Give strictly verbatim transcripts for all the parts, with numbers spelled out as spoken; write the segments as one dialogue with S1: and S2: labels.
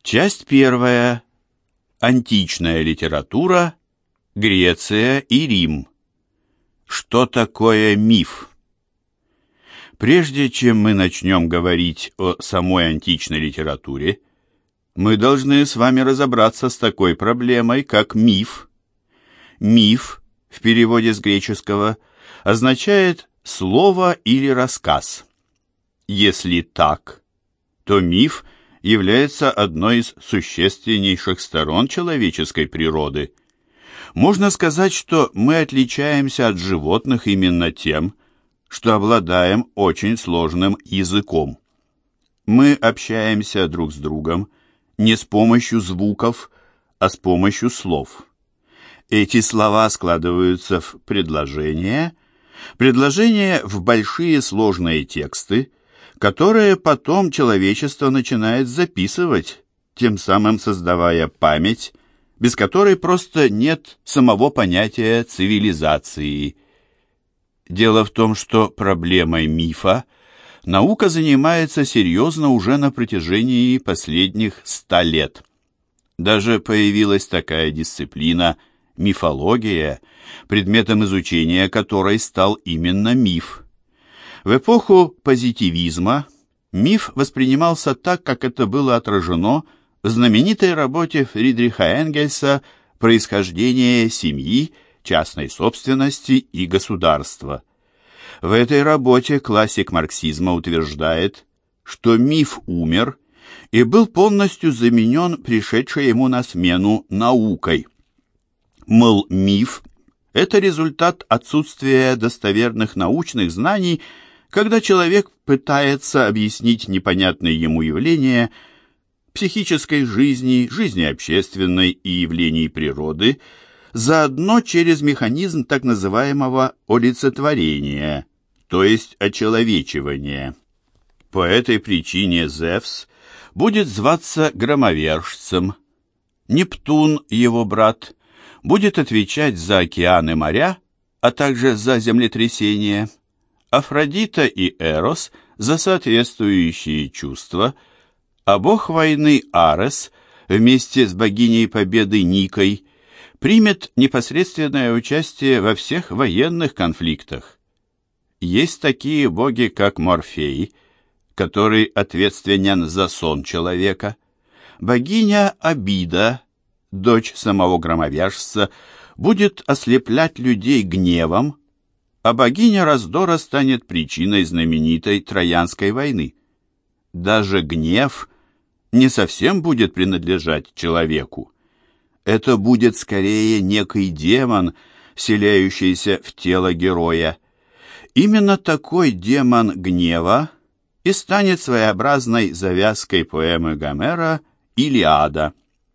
S1: Часть первая. Античная литература, Греция и Рим. Что такое миф? Прежде чем мы начнем говорить о самой античной литературе, мы должны с вами разобраться с такой проблемой, как миф. Миф, в переводе с греческого, означает слово или рассказ. Если так, то миф является одной из существеннейших сторон человеческой природы. Можно сказать, что мы отличаемся от животных именно тем, что обладаем очень сложным языком. Мы общаемся друг с другом не с помощью звуков, а с помощью слов. Эти слова складываются в предложения, предложения в большие сложные тексты, которые потом человечество начинает записывать, тем самым создавая память, без которой просто нет самого понятия цивилизации. Дело в том, что проблемой мифа наука занимается серьезно уже на протяжении последних ста лет. Даже появилась такая дисциплина – мифология, предметом изучения которой стал именно миф. В эпоху позитивизма миф воспринимался так, как это было отражено в знаменитой работе Фридриха Энгельса «Происхождение семьи, частной собственности и государства». В этой работе классик марксизма утверждает, что миф умер и был полностью заменен пришедшей ему на смену наукой. Мол, миф – это результат отсутствия достоверных научных знаний, когда человек пытается объяснить непонятные ему явления психической жизни, жизни общественной и явлений природы, заодно через механизм так называемого олицетворения, то есть очеловечивания. По этой причине Зевс будет зваться громовержцем, Нептун, его брат, будет отвечать за океаны, моря, а также за землетрясения, Афродита и Эрос за соответствующие чувства, а бог войны Арес вместе с богиней победы Никой примет непосредственное участие во всех военных конфликтах. Есть такие боги, как Морфей, который ответственен за сон человека, богиня Абида, дочь самого громовержца, будет ослеплять людей гневом, а богиня раздора станет причиной знаменитой Троянской войны. Даже гнев не совсем будет принадлежать человеку. Это будет скорее некий демон, вселяющийся в тело героя. Именно такой демон гнева и станет своеобразной завязкой поэмы Гомера «Илиада».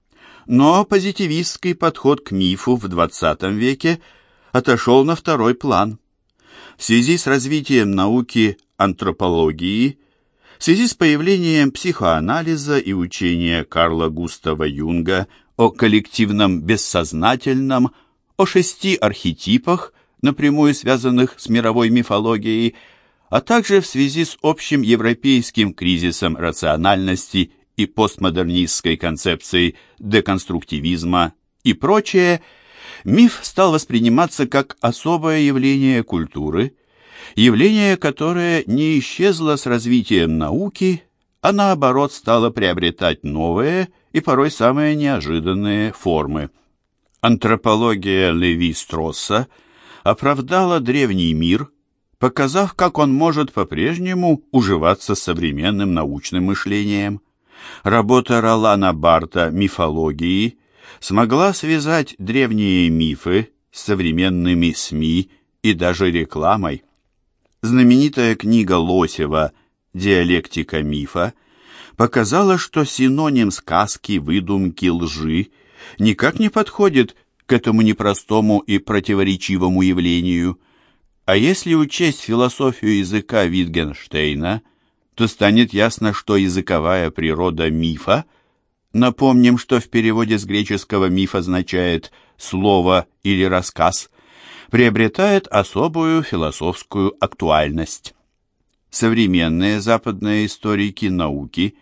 S1: Но позитивистский подход к мифу в двадцатом веке отошел на второй план. В связи с развитием науки антропологии, в связи с появлением психоанализа и учения Карла Густава Юнга о коллективном бессознательном, о шести архетипах, напрямую связанных с мировой мифологией, а также в связи с общим европейским кризисом рациональности и постмодернистской концепцией деконструктивизма и прочее, миф стал восприниматься как особое явление культуры, явление, которое не исчезло с развитием науки, а наоборот стало приобретать новые и порой самые неожиданные формы. Антропология Леви-Стросса оправдала древний мир, показав, как он может по-прежнему уживаться с современным научным мышлением. Работа Ролана Барта «Мифологии» смогла связать древние мифы с современными СМИ и даже рекламой. Знаменитая книга Лосева «Диалектика мифа» показала, что синоним сказки, выдумки, лжи никак не подходит к этому непростому и противоречивому явлению. А если учесть философию языка Витгенштейна, то станет ясно, что языковая природа мифа, напомним, что в переводе с греческого миф означает «слово» или «рассказ», приобретает особую философскую актуальность. Современные западные историки науки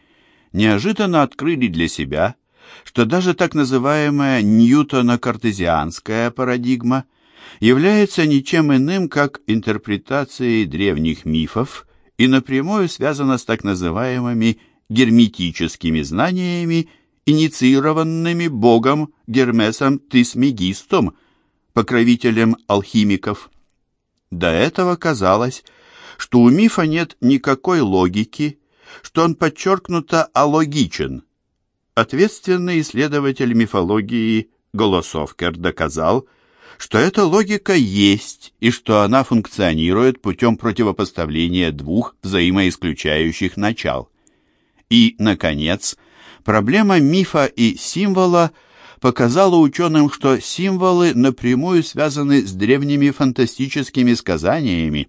S1: неожиданно открыли для себя, что даже так называемая Ньютона-картезианская парадигма является ничем иным, как интерпретацией древних мифов и напрямую связана с так называемыми герметическими знаниями, инициированными богом Гермесом Трисмегистом, покровителем алхимиков. До этого казалось, что у мифа нет никакой логики, что он подчеркнуто алогичен. Ответственный исследователь мифологии Голосовкер доказал, что эта логика есть и что она функционирует путем противопоставления двух взаимоисключающих начал. И, наконец, проблема мифа и символа показала ученым, что символы напрямую связаны с древними фантастическими сказаниями.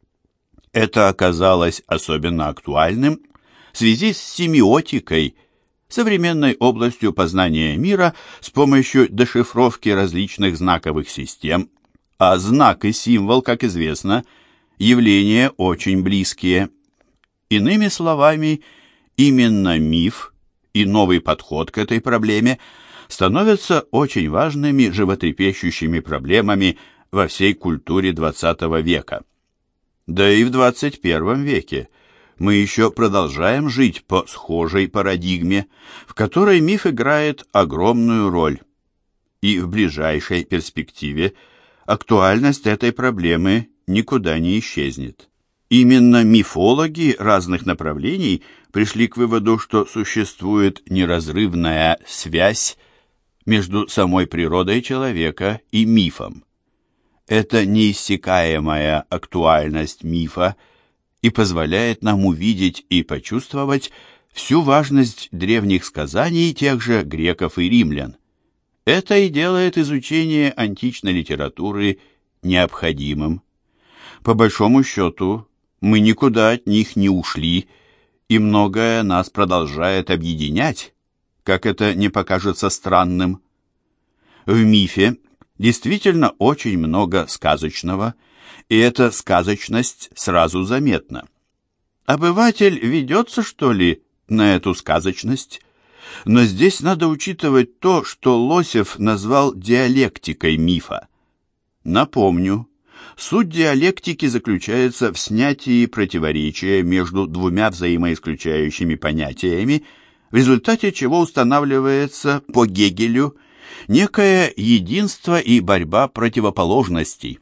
S1: Это оказалось особенно актуальным в связи с семиотикой, современной областью познания мира с помощью дешифровки различных знаковых систем, а знак и символ, как известно, явления очень близкие. Иными словами, именно миф и новый подход к этой проблеме становятся очень важными животрепещущими проблемами во всей культуре двадцатого века. Да и в двадцать первом веке мы еще продолжаем жить по схожей парадигме, в которой миф играет огромную роль. И в ближайшей перспективе актуальность этой проблемы никуда не исчезнет. Именно мифологи разных направлений пришли к выводу, что существует неразрывная связь между самой природой человека и мифом. Это неиссякаемая актуальность мифа и позволяет нам увидеть и почувствовать всю важность древних сказаний тех же греков и римлян. Это и делает изучение античной литературы необходимым. По большому счету, мы никуда от них не ушли, и многое нас продолжает объединять, как это не покажется странным. В мифе действительно очень много сказочного, и эта сказочность сразу заметна. Обыватель ведется, что ли, на эту сказочность? Но здесь надо учитывать то, что Лосев назвал диалектикой мифа. Напомню, суть диалектики заключается в снятии противоречия между двумя взаимоисключающими понятиями, в результате чего устанавливается по Гегелю некое единство и борьба противоположностей.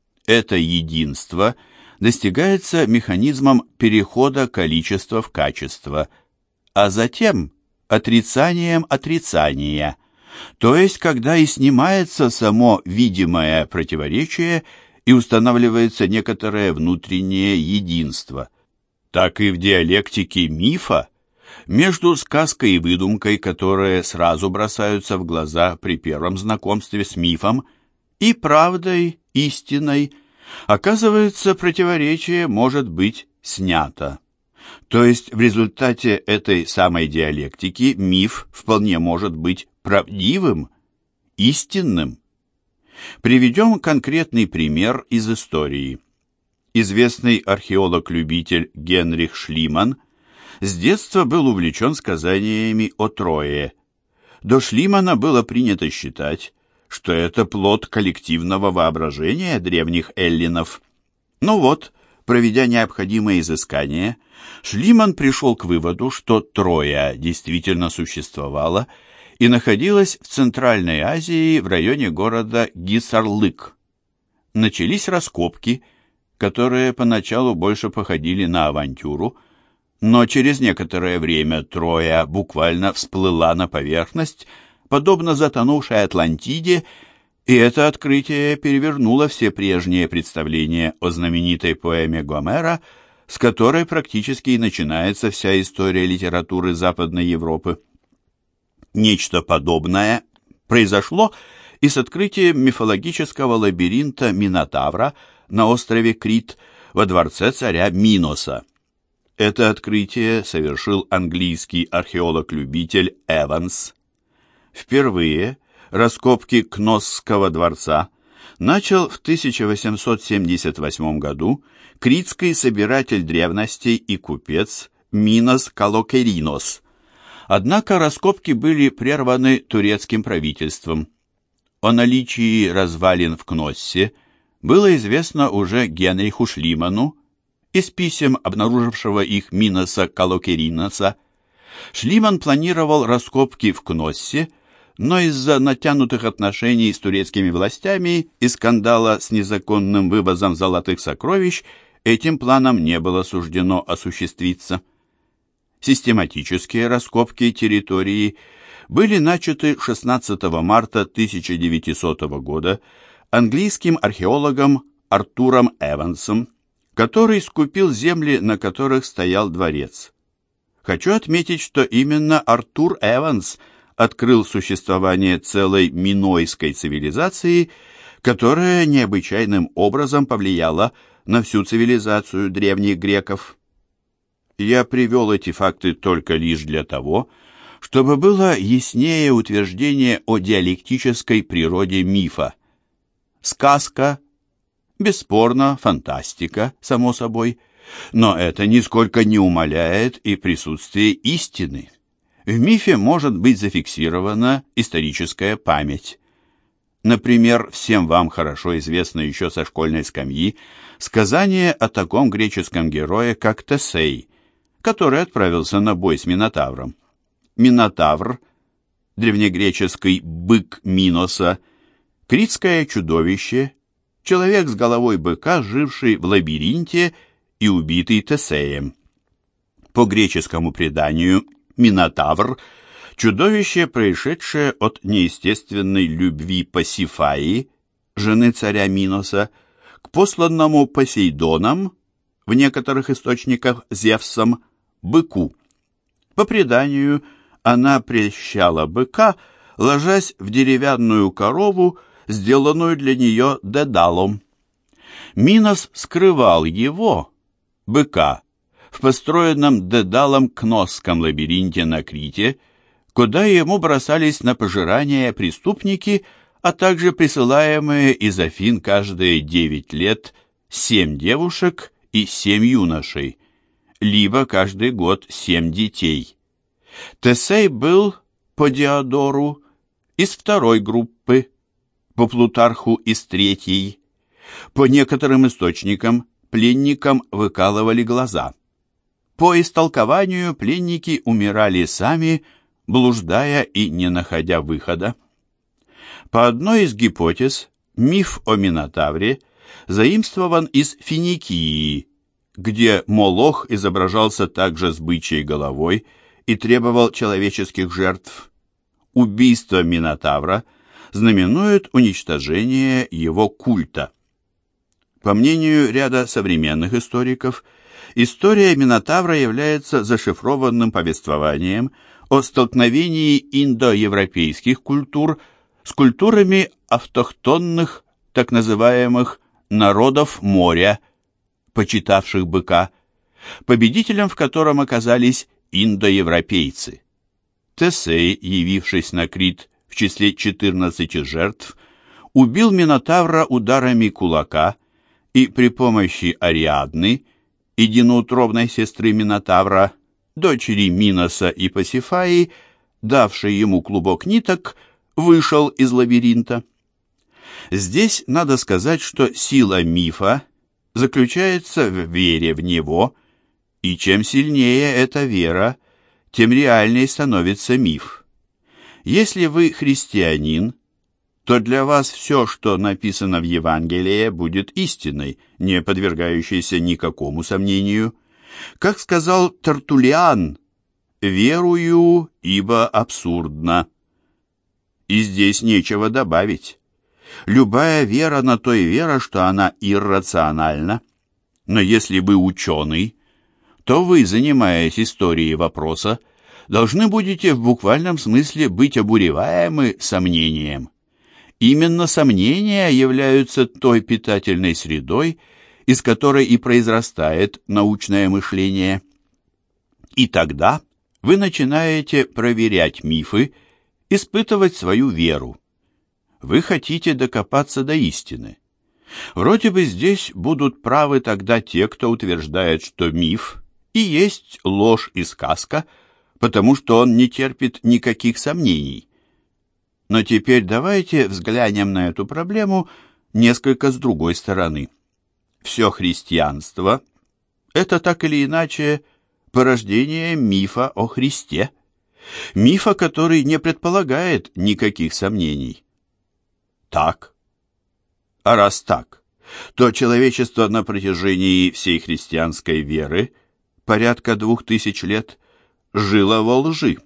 S1: Это единство достигается механизмом перехода количества в качество, а затем отрицанием отрицания, то есть когда и снимается само видимое противоречие и устанавливается некоторое внутреннее единство. Так и в диалектике мифа между сказкой и выдумкой, которые сразу бросаются в глаза при первом знакомстве с мифом, и правдой, истиной, оказывается, противоречие может быть снято. То есть в результате этой самой диалектики миф вполне может быть правдивым, истинным. Приведем конкретный пример из истории. Известный археолог-любитель Генрих Шлиман с детства был увлечен сказаниями о Трое. До Шлимана было принято считать, что это плод коллективного воображения древних эллинов. Ну вот, проведя необходимые изыскания, Шлиман пришел к выводу, что Троя действительно существовала и находилась в Центральной Азии в районе города Гисарлык. Начались раскопки, которые поначалу больше походили на авантюру, но через некоторое время Троя буквально всплыла на поверхность, подобно затонувшей Атлантиде, и это открытие перевернуло все прежние представления о знаменитой поэме Гомера, с которой практически и начинается вся история литературы Западной Европы. Нечто подобное произошло и с открытием мифологического лабиринта Минотавра на острове Крит во дворце царя Миноса. Это открытие совершил английский археолог-любитель Эванс. Впервые раскопки Кносского дворца начал в тысяча восемьсот семьдесят восьмом году критский собиратель древностей и купец Минос Калокеринос, Однако раскопки были прерваны турецким правительством. О наличии развалин в Кноссе было известно уже Генриху Шлиману из писем, обнаружившего их Миноса Калокериноса. Шлиман планировал раскопки в Кноссе, но из-за натянутых отношений с турецкими властями и скандала с незаконным вывозом золотых сокровищ этим планам не было суждено осуществиться. Систематические раскопки территории были начаты шестнадцатого марта тысяча девятисотого года английским археологом Артуром Эвансом, который скупил земли, на которых стоял дворец. Хочу отметить, что именно Артур Эванс открыл существование целой минойской цивилизации, которая необычайным образом повлияла на всю цивилизацию древних греков. Я привел эти факты только лишь для того, чтобы было яснее утверждение о диалектической природе мифа. Сказка, бесспорно, фантастика, само собой, но это нисколько не умаляет и присутствие истины. В мифе может быть зафиксирована историческая память. Например, всем вам хорошо известно еще со школьной скамьи сказание о таком греческом герое, как Тесей, который отправился на бой с Минотавром. Минотавр, древнегреческий бык Миноса, критское чудовище, человек с головой быка, живший в лабиринте и убитый Тесеем. По греческому преданию, Минотавр – чудовище, происшедшее от неестественной любви Пасифаи, жены царя Миноса, к посланному Посейдоном, в некоторых источниках Зевсом, быку. По преданию, она прельщала быка, ложась в деревянную корову, сделанную для нее Дедалом. Минос скрывал его, быка, в построенном Дедалом Кносском лабиринте на Крите, куда ему бросались на пожирание преступники, а также присылаемые из Афин каждые девять лет семь девушек и семь юношей, либо каждый год семь детей. Тесей был, по Диодору, из второй группы, по Плутарху из третьей. По некоторым источникам пленникам выкалывали глаза. По истолкованию пленники умирали сами, блуждая и не находя выхода. По одной из гипотез, миф о Минотавре заимствован из Финикии, где Молох изображался также с бычьей головой и требовал человеческих жертв. Убийство Минотавра знаменует уничтожение его культа. По мнению ряда современных историков, история Минотавра является зашифрованным повествованием о столкновении индоевропейских культур с культурами автохтонных, так называемых народов моря, почитавших быка, победителем в котором оказались индоевропейцы. Тесей, явившись на Крит в числе четырнадцати жертв, убил Минотавра ударами кулака и при помощи Ариадны, единоутробной сестры Минотавра, дочери Миноса и Пасифаи, давшей ему клубок ниток, вышел из лабиринта. Здесь надо сказать, что сила мифа заключается в вере в него, и чем сильнее эта вера, тем реальней становится миф. Если вы христианин, то для вас все, что написано в Евангелии, будет истиной, не подвергающейся никакому сомнению. Как сказал Тертуллиан, «Верую, ибо абсурдно». И здесь нечего добавить. Любая вера на то и вера, что она иррациональна. Но если вы ученый, то вы, занимаясь историей вопроса, должны будете в буквальном смысле быть обуреваемы сомнением. Именно сомнения являются той питательной средой, из которой и произрастает научное мышление. И тогда вы начинаете проверять мифы, испытывать свою веру. Вы хотите докопаться до истины. Вроде бы здесь будут правы тогда те, кто утверждает, что миф и есть ложь и сказка, потому что он не терпит никаких сомнений. Но теперь давайте взглянем на эту проблему несколько с другой стороны. Все христианство – это так или иначе порождение мифа о Христе, мифа, который не предполагает никаких сомнений. Так? А раз так, то человечество на протяжении всей христианской веры, порядка двух тысяч лет, жило во лжи.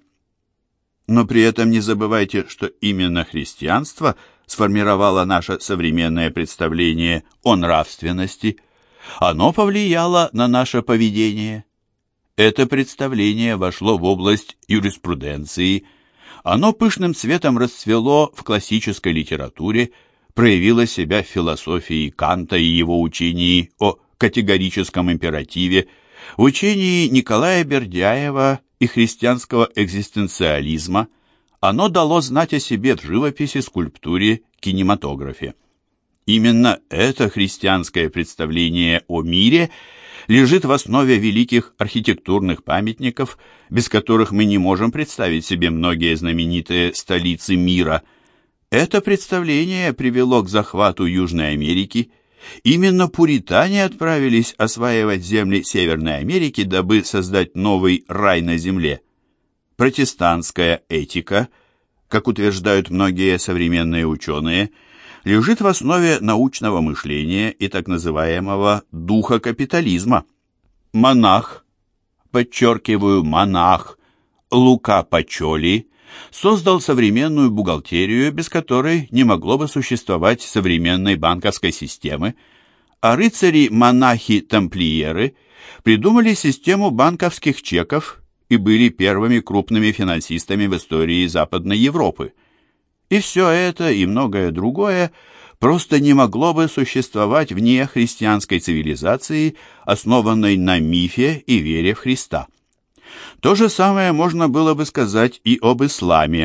S1: Но при этом не забывайте, что именно христианство сформировало наше современное представление о нравственности. Оно повлияло на наше поведение. Это представление вошло в область юриспруденции. Оно пышным цветом расцвело в классической литературе, проявило себя в философии Канта и его учении о категорическом императиве, в учении Николая Бердяева и христианского экзистенциализма. Оно дало знать о себе в живописи, скульптуре, кинематографе. Именно это христианское представление о мире лежит в основе великих архитектурных памятников, без которых мы не можем представить себе многие знаменитые столицы мира. Это представление привело к захвату Южной Америки. Именно пуритане отправились осваивать земли Северной Америки, дабы создать новый рай на земле. Протестантская этика, как утверждают многие современные ученые, лежит в основе научного мышления и так называемого духа капитализма. Монах, подчеркиваю, монах, Лука Пачоли создал современную бухгалтерию, без которой не могло бы существовать современной банковской системы, а рыцари-монахи-тамплиеры придумали систему банковских чеков и были первыми крупными финансистами в истории Западной Европы. И все это, и многое другое, просто не могло бы существовать вне христианской цивилизации, основанной на мифе и вере в Христа. То же самое можно было бы сказать и об исламе.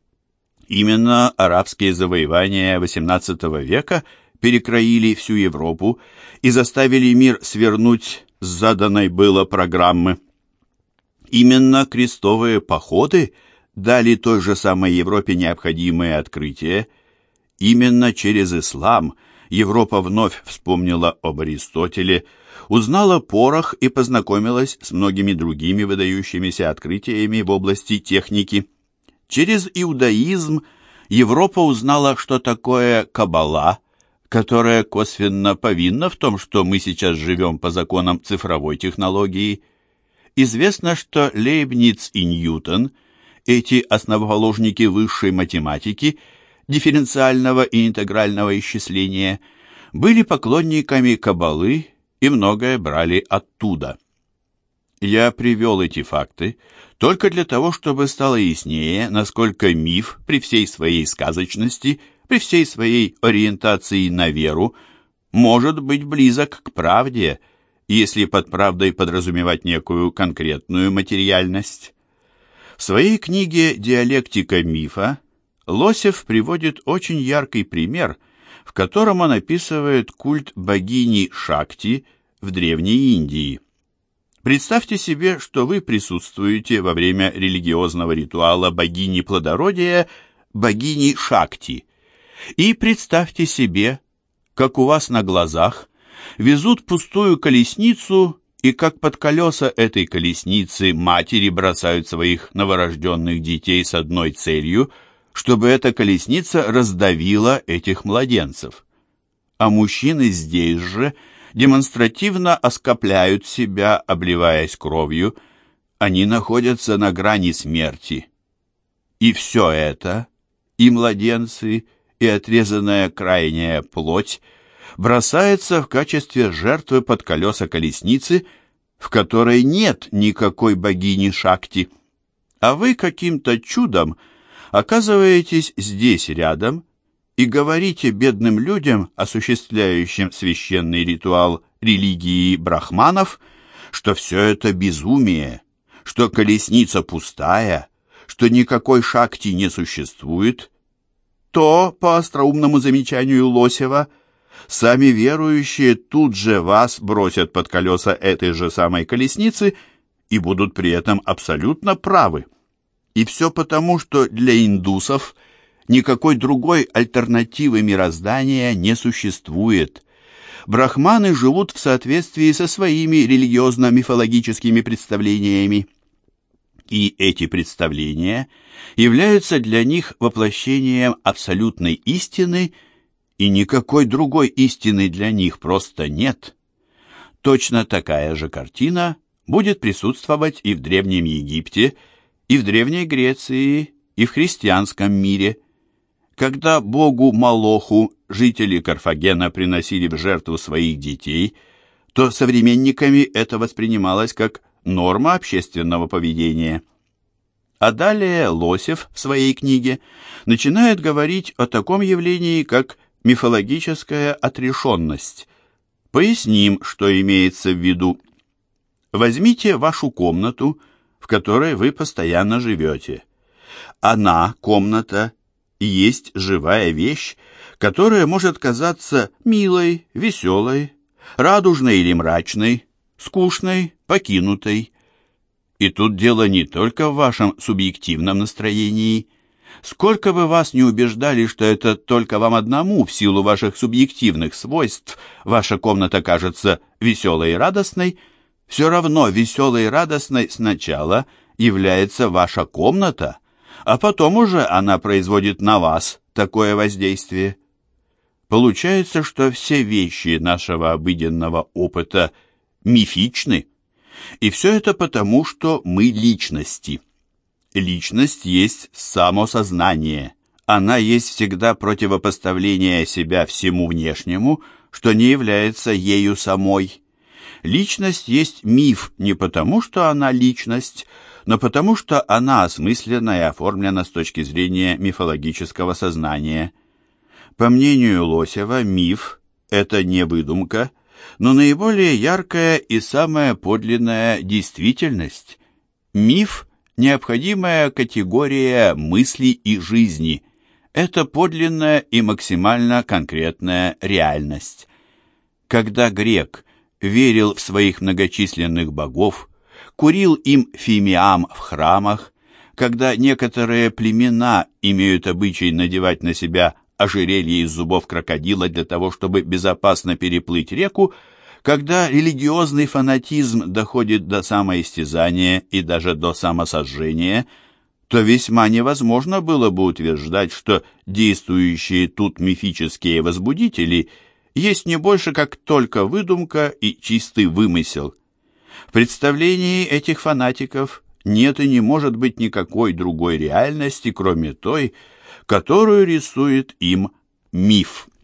S1: Именно арабские завоевания восемнадцатого века перекроили всю Европу и заставили мир свернуть с заданной было программы. Именно крестовые походы дали той же самой Европе необходимые открытия. Именно через ислам Европа вновь вспомнила об Аристотеле, узнала порох и познакомилась с многими другими выдающимися открытиями в области техники. Через иудаизм Европа узнала, что такое каббала, которая косвенно повинна в том, что мы сейчас живем по законам цифровой технологии. Известно, что Лейбниц и Ньютон, эти основоположники высшей математики, дифференциального и интегрального исчисления, были поклонниками каббалы и многое брали оттуда. Я привел эти факты только для того, чтобы стало яснее, насколько миф при всей своей сказочности, при всей своей ориентации на веру, может быть близок к правде, если под правдой подразумевать некую конкретную материальность. В своей книге «Диалектика мифа» Лосев приводит очень яркий пример, в котором он описывает культ богини Шакти в Древней Индии. Представьте себе, что вы присутствуете во время религиозного ритуала богини плодородия, богини Шакти, и представьте себе, как у вас на глазах везут пустую колесницу, и как под колеса этой колесницы матери бросают своих новорожденных детей с одной целью, чтобы эта колесница раздавила этих младенцев. А мужчины здесь же демонстративно оскопляют себя, обливаясь кровью. Они находятся на грани смерти. И все это, и младенцы, и отрезанная крайняя плоть, бросается в качестве жертвы под колеса колесницы, в которой нет никакой богини Шакти. А вы каким-то чудом оказываетесь здесь рядом и говорите бедным людям, осуществляющим священный ритуал религии брахманов, что все это безумие, что колесница пустая, что никакой Шакти не существует, то, по остроумному замечанию Лосева, сами верующие тут же вас бросят под колеса этой же самой колесницы и будут при этом абсолютно правы. И все потому, что для индусов никакой другой альтернативы мироздания не существует. Брахманы живут в соответствии со своими религиозно-мифологическими представлениями. И эти представления являются для них воплощением абсолютной истины, и никакой другой истины для них просто нет. Точно такая же картина будет присутствовать и в Древнем Египте, и в Древней Греции, и в христианском мире. Когда богу Молоху жители Карфагена приносили в жертву своих детей, то современниками это воспринималось как норма общественного поведения. А далее Лосев в своей книге начинает говорить о таком явлении, как мифологическая отрешенность. Поясним, что имеется в виду. Возьмите вашу комнату, в которой вы постоянно живете. Она, комната, есть живая вещь, которая может казаться милой, веселой, радужной или мрачной, скучной, покинутой. И тут дело не только в вашем субъективном настроении. Сколько бы вас ни убеждали, что это только вам одному, в силу ваших субъективных свойств, ваша комната кажется веселой и радостной, все равно веселой и радостной сначала является ваша комната, а потом уже она производит на вас такое воздействие. Получается, что все вещи нашего обыденного опыта мифичны, и все это потому, что мы личности. Личность есть само сознание. Она есть всегда противопоставление себя всему внешнему, что не является ею самой. Личность есть миф не потому, что она личность, но потому, что она осмыслена и оформлена с точки зрения мифологического сознания. По мнению Лосева, миф – это не выдумка, но наиболее яркая и самая подлинная действительность. Миф – необходимая категория мысли и жизни. Это подлинная и максимально конкретная реальность. Когда грек верил в своих многочисленных богов, курил им фимиам в храмах, когда некоторые племена имеют обычай надевать на себя ожерелье из зубов крокодила для того, чтобы безопасно переплыть реку, когда религиозный фанатизм доходит до самоистязания и даже до самосожжения, то весьма невозможно было бы утверждать, что действующие тут мифические возбудители есть не больше как только выдумка и чистый вымысел. В представлении этих фанатиков нет и не может быть никакой другой реальности, кроме той, которую рисует им миф.